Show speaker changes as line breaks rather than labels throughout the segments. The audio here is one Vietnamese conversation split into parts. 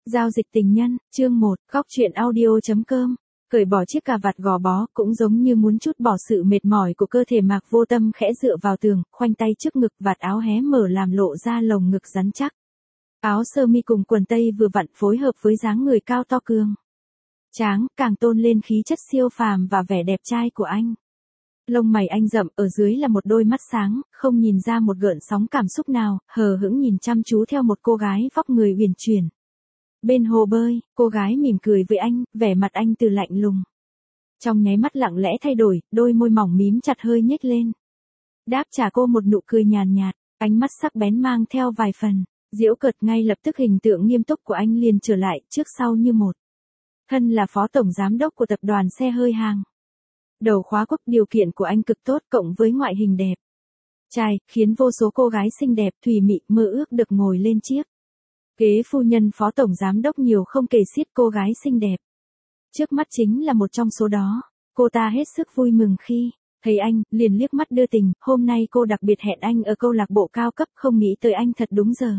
Giao dịch tình nhân, chương 1, góc chuyện audio.com. Cởi bỏ chiếc cà vạt gò bó, cũng giống như muốn trút bỏ sự mệt mỏi của cơ thể. Mạc Vô Tâm khẽ dựa vào tường, khoanh tay trước ngực, vạt áo hé mở làm lộ ra lồng ngực rắn chắc. Áo sơ mi cùng quần tây vừa vặn phối hợp với dáng người cao to cường tráng, càng tôn lên khí chất siêu phàm và vẻ đẹp trai của anh. Lông mày anh rậm, ở dưới là một đôi mắt sáng, không nhìn ra một gợn sóng cảm xúc nào, hờ hững nhìn chăm chú theo một cô gái vóc người uyển chuyển. Bên hồ bơi, cô gái mỉm cười với anh, vẻ mặt anh từ lạnh lùng. Trong nháy mắt lặng lẽ thay đổi, đôi môi mỏng mím chặt hơi nhếch lên. Đáp trả cô một nụ cười nhàn nhạt, ánh mắt sắc bén mang theo vài phần giễu cợt. Ngay lập tức hình tượng nghiêm túc của anh liền trở lại, trước sau như một. Thân là phó tổng giám đốc của tập đoàn xe hơi hàng đầu khóa quốc, điều kiện của anh cực tốt, cộng với ngoại hình đẹp trai, khiến vô số cô gái xinh đẹp thùy mị mơ ước được ngồi lên chiếc ghế phu nhân phó tổng giám đốc nhiều không kể xiết. Cô gái xinh đẹp trước mắt chính là một trong số đó. Cô ta hết sức vui mừng khi thấy anh, liền liếc mắt đưa tình. Hôm nay cô đặc biệt hẹn anh ở câu lạc bộ cao cấp, không nghĩ tới anh thật đúng giờ.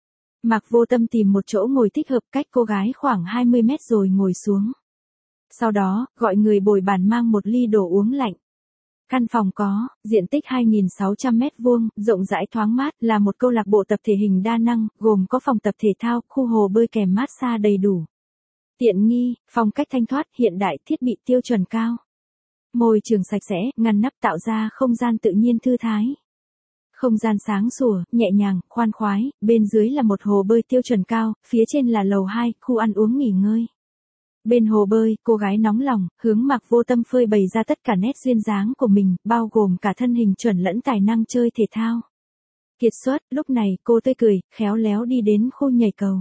Mạc Vô Tâm tìm một chỗ ngồi thích hợp cách cô gái khoảng 20 mét rồi ngồi xuống. Sau đó, gọi người bồi bàn mang một ly đồ uống lạnh. Căn phòng có diện tích 2.600 mét vuông, rộng rãi thoáng mát, là một câu lạc bộ tập thể hình đa năng, gồm có phòng tập thể thao, khu hồ bơi kèm massage đầy đủ. Tiện nghi, phong cách thanh thoát, hiện đại, thiết bị tiêu chuẩn cao. Môi trường sạch sẽ, ngăn nắp tạo ra không gian tự nhiên thư thái. Không gian sáng sủa, nhẹ nhàng, khoan khoái, bên dưới là một hồ bơi tiêu chuẩn cao, phía trên là lầu 2, khu ăn uống nghỉ ngơi. Bên hồ bơi, cô gái nóng lòng, hướng Mạc Vô Tâm phơi bày ra tất cả nét duyên dáng của mình, bao gồm cả thân hình chuẩn lẫn tài năng chơi thể thao kiệt xuất. Lúc này, cô tươi cười, khéo léo đi đến khu nhảy cầu.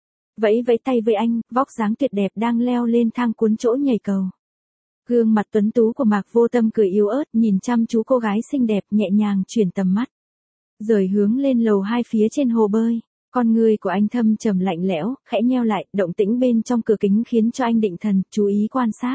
Vẫy vẫy tay với anh, vóc dáng tuyệt đẹp đang leo lên thang cuốn chỗ nhảy cầu. Gương mặt tuấn tú của Mạc Vô Tâm cười yếu ớt, nhìn chăm chú cô gái xinh đẹp, nhẹ nhàng chuyển tầm mắt rời hướng lên lầu 2 phía trên hồ bơi. Con người của anh thâm trầm lạnh lẽo, khẽ nheo lại, động tĩnh bên trong cửa kính khiến cho anh định thần, chú ý quan sát.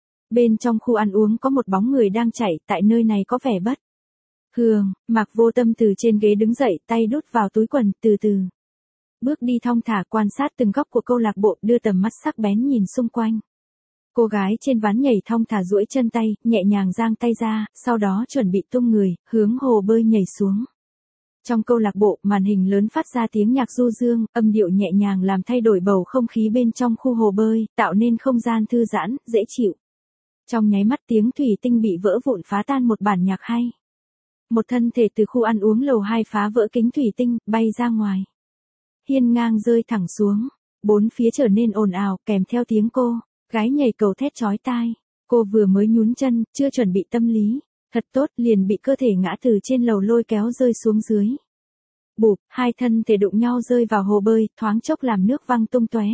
Bên trong khu ăn uống có một bóng người đang chạy, tại nơi này có vẻ bất thường. Mạc Vô Tâm từ trên ghế đứng dậy, tay đút vào túi quần, từ từ bước đi thong thả, quan sát từng góc của câu lạc bộ, đưa tầm mắt sắc bén nhìn xung quanh. Cô gái trên ván nhảy thong thả duỗi chân tay, nhẹ nhàng giang tay ra, sau đó chuẩn bị tung người, hướng hồ bơi nhảy xuống. Trong câu lạc bộ, màn hình lớn phát ra tiếng nhạc du dương, âm điệu nhẹ nhàng làm thay đổi bầu không khí bên trong khu hồ bơi, tạo nên không gian thư giãn, dễ chịu. Trong nháy mắt tiếng thủy tinh bị vỡ vụn phá tan một bản nhạc hay. Một thân thể từ khu ăn uống lầu 2 phá vỡ kính thủy tinh, bay ra ngoài. Hiên ngang rơi thẳng xuống. Bốn phía trở nên ồn ào, kèm theo tiếng cô gái nhảy cầu thét chói tai. Cô vừa mới nhún chân, chưa chuẩn bị tâm lý thật tốt, liền bị cơ thể ngã từ trên lầu lôi kéo rơi xuống dưới. Bụp, hai thân thể đụng nhau rơi vào hồ bơi, thoáng chốc làm nước văng tung tóe.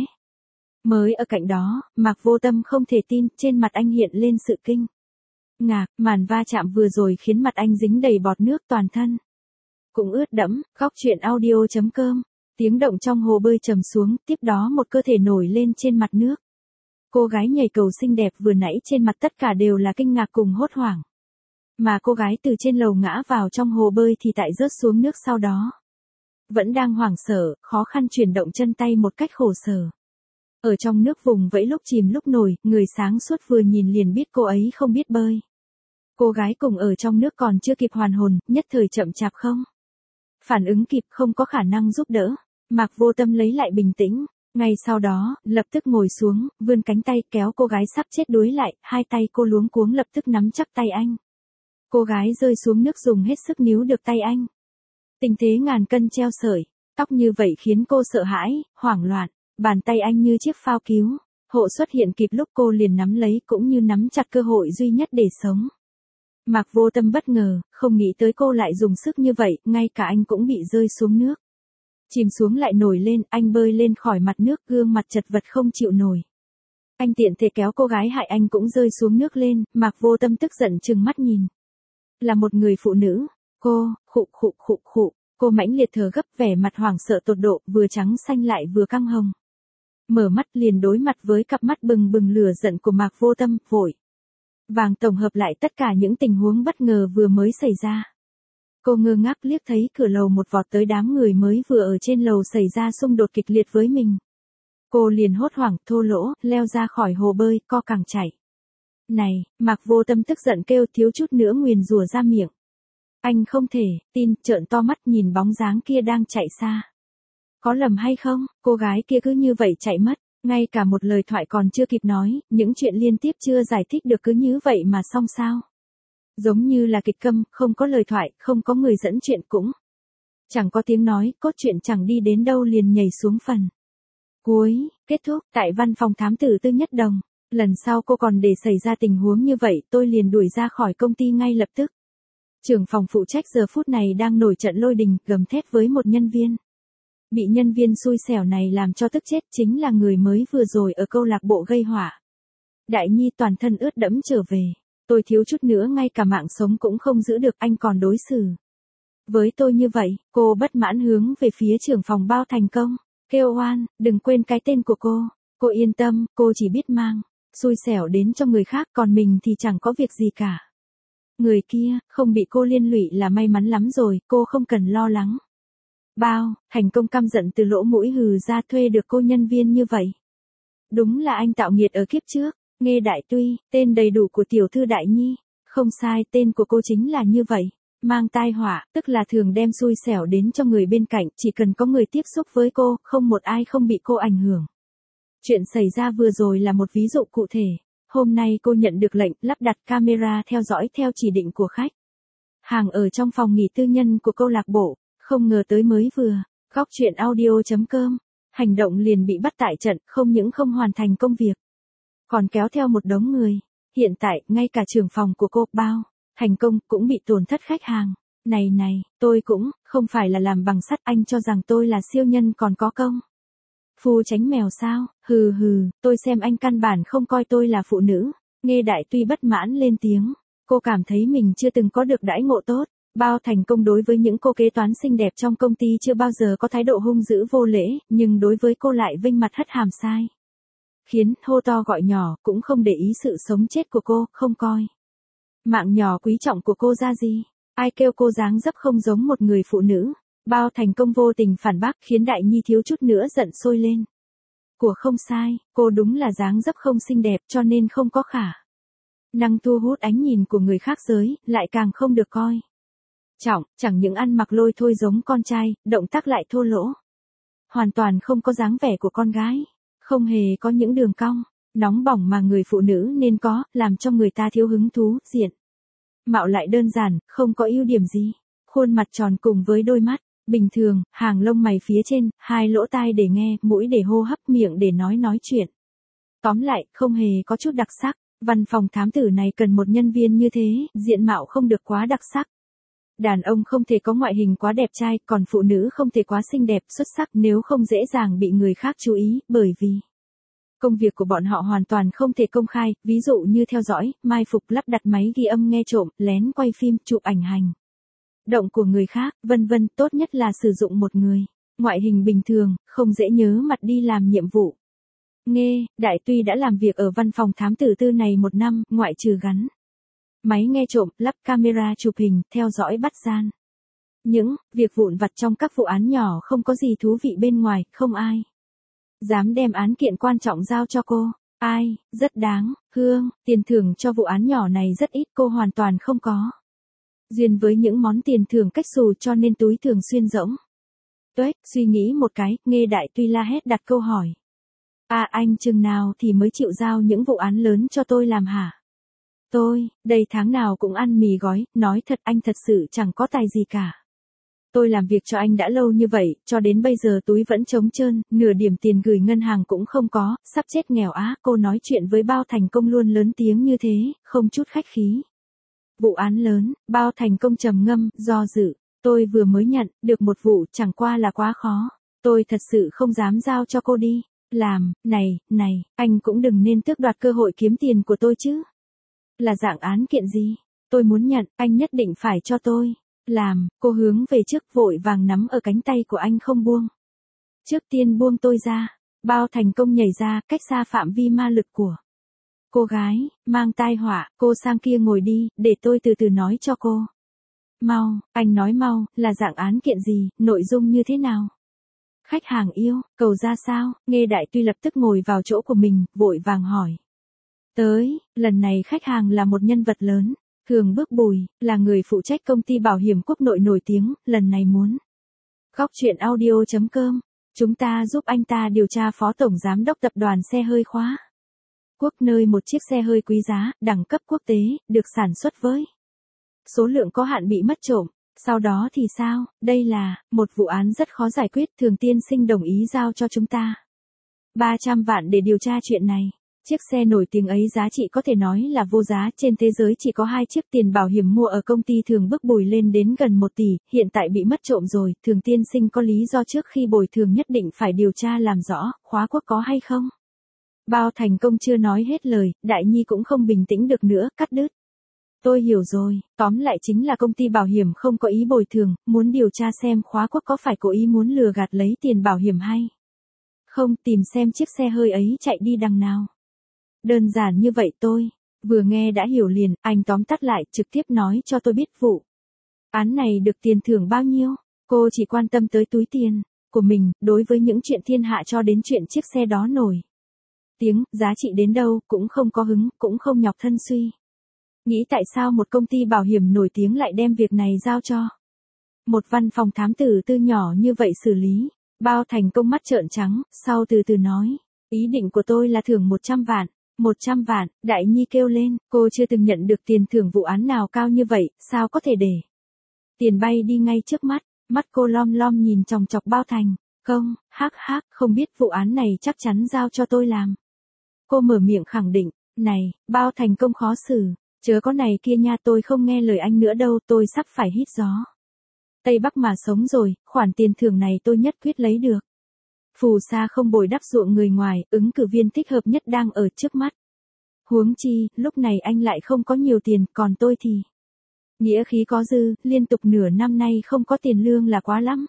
Mới ở cạnh đó, Mạc Vô Tâm không thể tin, trên mặt anh hiện lên sự kinh ngạc. Màn va chạm vừa rồi khiến mặt anh dính đầy bọt nước, toàn thân cũng ướt đẫm. Góc chuyện audio.com. Tiếng động trong hồ bơi trầm xuống, tiếp đó một cơ thể nổi lên trên mặt nước. Cô gái nhảy cầu xinh đẹp vừa nãy trên mặt tất cả đều là kinh ngạc cùng hốt hoảng. Mà cô gái từ trên lầu ngã vào trong hồ bơi thì tại rớt xuống nước sau đó. Vẫn đang hoảng sợ, khó khăn chuyển động chân tay một cách khổ sở. Ở trong nước vùng vẫy lúc chìm lúc nổi, người sáng suốt vừa nhìn liền biết cô ấy không biết bơi. Cô gái cùng ở trong nước còn chưa kịp hoàn hồn, nhất thời chậm chạp không phản ứng kịp, không có khả năng giúp đỡ. Mạc Vô Tâm lấy lại bình tĩnh. Ngay sau đó, lập tức ngồi xuống, vươn cánh tay kéo cô gái sắp chết đuối lại, hai tay cô luống cuống lập tức nắm chắc tay anh. Cô gái rơi xuống nước dùng hết sức níu được tay anh. Tình thế ngàn cân treo sợi, tóc như vậy khiến cô sợ hãi, hoảng loạn. Bàn tay anh như chiếc phao cứu hộ xuất hiện kịp lúc, cô liền nắm lấy cũng như nắm chặt cơ hội duy nhất để sống. Mạc Vô Tâm bất ngờ, không nghĩ tới cô lại dùng sức như vậy, ngay cả anh cũng bị rơi xuống nước. Chìm xuống lại nổi lên, anh bơi lên khỏi mặt nước, gương mặt chật vật không chịu nổi. Anh tiện thể kéo cô gái hại anh cũng rơi xuống nước lên. Mạc Vô Tâm tức giận trừng mắt nhìn. Là một người phụ nữ. Cô, khụ. Cô mãnh liệt thở gấp, vẻ mặt hoảng sợ tột độ, vừa trắng xanh lại vừa căng hồng. Mở mắt liền đối mặt với cặp mắt bừng bừng lửa giận của Mạc Vô Tâm, vội vàng tổng hợp lại tất cả những tình huống bất ngờ vừa mới xảy ra. Cô ngơ ngác liếc thấy cửa lầu một vọt tới đám người mới vừa ở trên lầu xảy ra xung đột kịch liệt với mình. Cô liền hốt hoảng, thô lỗ, leo ra khỏi hồ bơi, co cẳng chạy. Này, Mạc Vô Tâm tức giận kêu, thiếu chút nữa nguyền rủa ra miệng. Anh không thể tin, trợn to mắt nhìn bóng dáng kia đang chạy xa. Có lầm hay không, cô gái kia cứ như vậy chạy mất, ngay cả một lời thoại còn chưa kịp nói, những chuyện liên tiếp chưa giải thích được cứ như vậy mà xong sao. Giống như là kịch câm, không có lời thoại, không có người dẫn chuyện cũng. Chẳng có tiếng nói, cốt truyện chẳng đi đến đâu liền nhảy xuống phần. Cuối, kết thúc, tại văn phòng thám tử Tư Nhất Đồng. Lần sau cô còn để xảy ra tình huống như vậy tôi liền đuổi ra khỏi công ty ngay lập tức. Trưởng phòng phụ trách giờ phút này đang nổi trận lôi đình, gầm thét với một nhân viên. Bị nhân viên xui xẻo này làm cho tức chết chính là người mới vừa rồi ở câu lạc bộ gây họa. Đại Nhi toàn thân ướt đẫm trở về. Tôi thiếu chút nữa ngay cả mạng sống cũng không giữ được, anh còn đối xử với tôi như vậy. Cô bất mãn hướng về phía trưởng phòng Bao Thành Công. Kêu oan, đừng quên cái tên của cô. Cô yên tâm, cô chỉ biết mang xui xẻo đến cho người khác, còn mình thì chẳng có việc gì cả. Người kia, không bị cô liên lụy là may mắn lắm rồi, cô không cần lo lắng. Bao Thành Công căm giận từ lỗ mũi hừ ra, thuê được cô nhân viên như vậy. Đúng là anh tạo nghiệt ở kiếp trước. Nghe Đại Tuy, tên đầy đủ của tiểu thư Đại Nhi. Không sai, tên của cô chính là như vậy. Mang tai họa, tức là thường đem xui xẻo đến cho người bên cạnh, chỉ cần có người tiếp xúc với cô, không một ai không bị cô ảnh hưởng. Chuyện xảy ra vừa rồi là một ví dụ cụ thể. Hôm nay cô nhận được lệnh lắp đặt camera theo dõi theo chỉ định của khách. Hàng ở trong phòng nghỉ tư nhân của câu lạc bộ, không ngờ tới mới vừa. Góc truyện audio.com, hành động liền bị bắt tại trận, không những không hoàn thành công việc, còn kéo theo một đống người. Hiện tại, ngay cả trưởng phòng của cô, Bao Thành Công, cũng bị tổn thất khách hàng. Này, tôi cũng không phải là làm bằng sắt, anh cho rằng tôi là siêu nhân còn có công phu tránh mèo sao, hừ, tôi xem anh căn bản không coi tôi là phụ nữ. Nghe Đại Tuy bất mãn lên tiếng, cô cảm thấy mình chưa từng có được đãi ngộ tốt. Bao Thành Công đối với những cô kế toán xinh đẹp trong công ty chưa bao giờ có thái độ hung dữ vô lễ, nhưng đối với cô lại vênh mặt hất hàm sai. Khiến hô to gọi nhỏ, cũng không để ý sự sống chết của cô, không coi mạng nhỏ quý trọng của cô ra gì. Ai kêu cô dáng dấp không giống một người phụ nữ. Bao Thành Công vô tình phản bác, khiến Đại Nhi thiếu chút nữa giận sôi lên. Của không sai, cô đúng là dáng dấp không xinh đẹp cho nên không có khả năng thu hút ánh nhìn của người khác giới, lại càng không được coi trọng, chẳng những ăn mặc lôi thôi giống con trai, động tác lại thô lỗ. Hoàn toàn không có dáng vẻ của con gái, không hề có những đường cong nóng bỏng mà người phụ nữ nên có, làm cho người ta thiếu hứng thú. Diện mạo lại đơn giản, không có ưu điểm gì. Khuôn mặt tròn cùng với đôi mắt bình thường, hàng lông mày phía trên, hai lỗ tai để nghe, mũi để hô hấp, miệng để nói chuyện. Tóm lại, không hề có chút đặc sắc. Văn phòng thám tử này cần một nhân viên như thế, diện mạo không được quá đặc sắc. Đàn ông không thể có ngoại hình quá đẹp trai, còn phụ nữ không thể quá xinh đẹp, xuất sắc, nếu không dễ dàng bị người khác chú ý, bởi vì công việc của bọn họ hoàn toàn không thể công khai, ví dụ như theo dõi, mai phục, lắp đặt máy ghi âm nghe trộm, lén quay phim, chụp ảnh hành động của người khác, vân vân. Tốt nhất là sử dụng một người ngoại hình bình thường, không dễ nhớ mặt đi làm nhiệm vụ. Nghe Đại Tuy đã làm việc ở văn phòng thám tử Tư này 1 năm, ngoại trừ gắn máy nghe trộm, lắp camera chụp hình, theo dõi bắt gian, những việc vụn vặt trong các vụ án nhỏ không có gì thú vị bên ngoài, không ai dám đem án kiện quan trọng giao cho cô. Ai, rất đáng, Hương, tiền thưởng cho vụ án nhỏ này rất ít, cô hoàn toàn không có duyên với những món tiền thưởng cách xù cho nên túi thường xuyên rỗng. Tuếch, suy nghĩ một cái, nghe Đại Tuy la hét đặt câu hỏi. Anh chừng nào thì mới chịu giao những vụ án lớn cho tôi làm hả? Tôi, đây tháng nào cũng ăn mì gói, nói thật anh thật sự chẳng có tài gì cả. Tôi làm việc cho anh đã lâu như vậy, cho đến bây giờ túi vẫn trống trơn, nửa điểm tiền gửi ngân hàng cũng không có, sắp chết nghèo á. Cô nói chuyện với Bao Thành Công luôn lớn tiếng như thế, không chút khách khí. Vụ án lớn, Bao Thành Công trầm ngâm, do dự. Tôi vừa mới nhận được một vụ, chẳng qua là quá khó. Tôi thật sự không dám giao cho cô đi làm. Này, anh cũng đừng nên tước đoạt cơ hội kiếm tiền của tôi chứ. Là dạng án kiện gì? Tôi muốn nhận, anh nhất định phải cho tôi làm. Cô hướng về trước, vội vàng nắm ở cánh tay của anh không buông. Trước tiên buông tôi ra. Bao Thành Công nhảy ra, cách xa phạm vi ma lực của cô gái, mang tai họa. Cô sang kia ngồi đi, để tôi từ từ nói cho cô. Mau, anh nói mau, là dạng án kiện gì, nội dung như thế nào? Khách hàng yêu, cầu ra sao? Nghe Đại Tuy lập tức ngồi vào chỗ của mình, vội vàng hỏi. Lần này khách hàng là một nhân vật lớn. Thường Bước Bùi, là người phụ trách công ty bảo hiểm quốc nội nổi tiếng, lần này muốn. Góc chuyện audio.com, chúng ta giúp anh ta điều tra phó tổng giám đốc tập đoàn xe hơi Khóa Quốc nơi một chiếc xe hơi quý giá, đẳng cấp quốc tế, được sản xuất với số lượng có hạn bị mất trộm. Sau đó thì sao? Đây là một vụ án rất khó giải quyết, Thường tiên sinh đồng ý giao cho chúng ta 300 vạn để điều tra chuyện này. Chiếc xe nổi tiếng ấy giá trị có thể nói là vô giá, trên thế giới chỉ có 2 chiếc, tiền bảo hiểm mua ở công ty Thường Bước Bùi lên đến gần 1 tỷ, hiện tại bị mất trộm rồi, Thường tiên sinh có lý do trước khi bồi thường nhất định phải điều tra làm rõ, Khóa Quốc có hay không? Bao Thành Công chưa nói hết lời, Đại Nhi cũng không bình tĩnh được nữa, cắt đứt. Tôi hiểu rồi, tóm lại chính là công ty bảo hiểm không có ý bồi thường, muốn điều tra xem Khóa Quốc có phải cố ý muốn lừa gạt lấy tiền bảo hiểm hay không, tìm xem chiếc xe hơi ấy chạy đi đằng nào. Đơn giản như vậy tôi vừa nghe đã hiểu liền, anh tóm tắt lại, trực tiếp nói cho tôi biết vụ án này được tiền thưởng bao nhiêu. Cô chỉ quan tâm tới túi tiền của mình, đối với những chuyện thiên hạ cho đến chuyện chiếc xe đó nổi tiếng, giá trị đến đâu, cũng không có hứng, cũng không nhọc thân suy nghĩ tại sao một công ty bảo hiểm nổi tiếng lại đem việc này giao cho một văn phòng thám tử tư nhỏ như vậy xử lý. Bao Thành Công mắt trợn trắng, sau từ từ nói, ý định của tôi là thưởng 100 vạn. 100 vạn, Đại Nhi kêu lên, cô chưa từng nhận được tiền thưởng vụ án nào cao như vậy, sao có thể để tiền bay đi ngay trước mắt. Mắt cô lom lom nhìn chòng chọc Bao Thành Công, không biết vụ án này chắc chắn giao cho tôi làm. Cô mở miệng khẳng định, này, Bao Thành Công khó xử, chớ có này kia nha, tôi không nghe lời anh nữa đâu, tôi sắp phải hít gió Tây Bắc mà sống rồi, khoản tiền thưởng này tôi nhất quyết lấy được. Phù sa không bồi đắp ruộng người ngoài, ứng cử viên thích hợp nhất đang ở trước mắt. Huống chi, lúc này anh lại không có nhiều tiền, còn tôi thì nghĩa khí có dư, liên tục nửa năm nay không có tiền lương là quá lắm.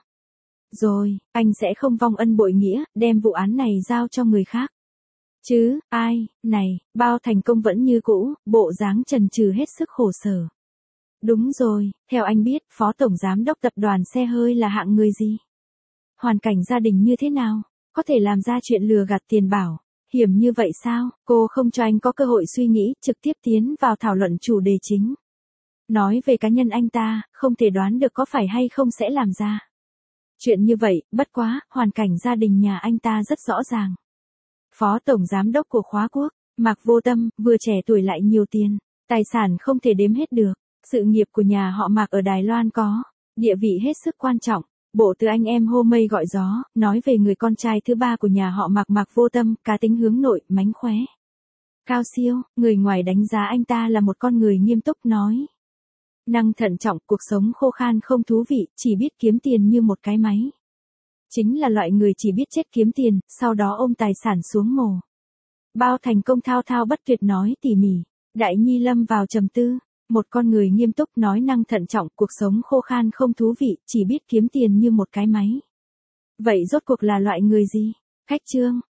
Rồi, anh sẽ không vong ân bội nghĩa, đem vụ án này giao cho người khác. Chứ, ai, này, Bao Thành Công vẫn như cũ, bộ dáng chần chừ hết sức khổ sở. Đúng rồi, theo anh biết, phó tổng giám đốc tập đoàn xe hơi là hạng người gì? Hoàn cảnh gia đình như thế nào? Có thể làm ra chuyện lừa gạt tiền bảo hiểm như vậy sao? Cô không cho anh có cơ hội suy nghĩ, trực tiếp tiến vào thảo luận chủ đề chính. Nói về cá nhân anh ta, không thể đoán được có phải hay không sẽ làm ra chuyện như vậy, bất quá, hoàn cảnh gia đình nhà anh ta rất rõ ràng. Phó tổng giám đốc của Khóa Quốc, Mạc Vô Tâm, vừa trẻ tuổi lại nhiều tiền, tài sản không thể đếm hết được. Sự nghiệp của nhà họ Mạc ở Đài Loan có địa vị hết sức quan trọng. Bộ từ anh em hô mây gọi gió, nói về người con trai thứ 3 của nhà họ Mạc, Mạc Vô Tâm, cá tính hướng nội, mánh khóe, cao siêu, người ngoài đánh giá anh ta là một con người nghiêm túc, nói năng thận trọng, cuộc sống khô khan không thú vị, chỉ biết kiếm tiền như một cái máy. Chính là loại người chỉ biết chết kiếm tiền, sau đó ôm tài sản xuống mồ. Bao Thành Công thao thao bất tuyệt nói tỉ mỉ. Đại Nhi lâm vào trầm tư. Một con người nghiêm túc nói năng thận trọng, cuộc sống khô khan không thú vị, chỉ biết kiếm tiền như một cái máy. Vậy rốt cuộc là loại người gì? Khách trương,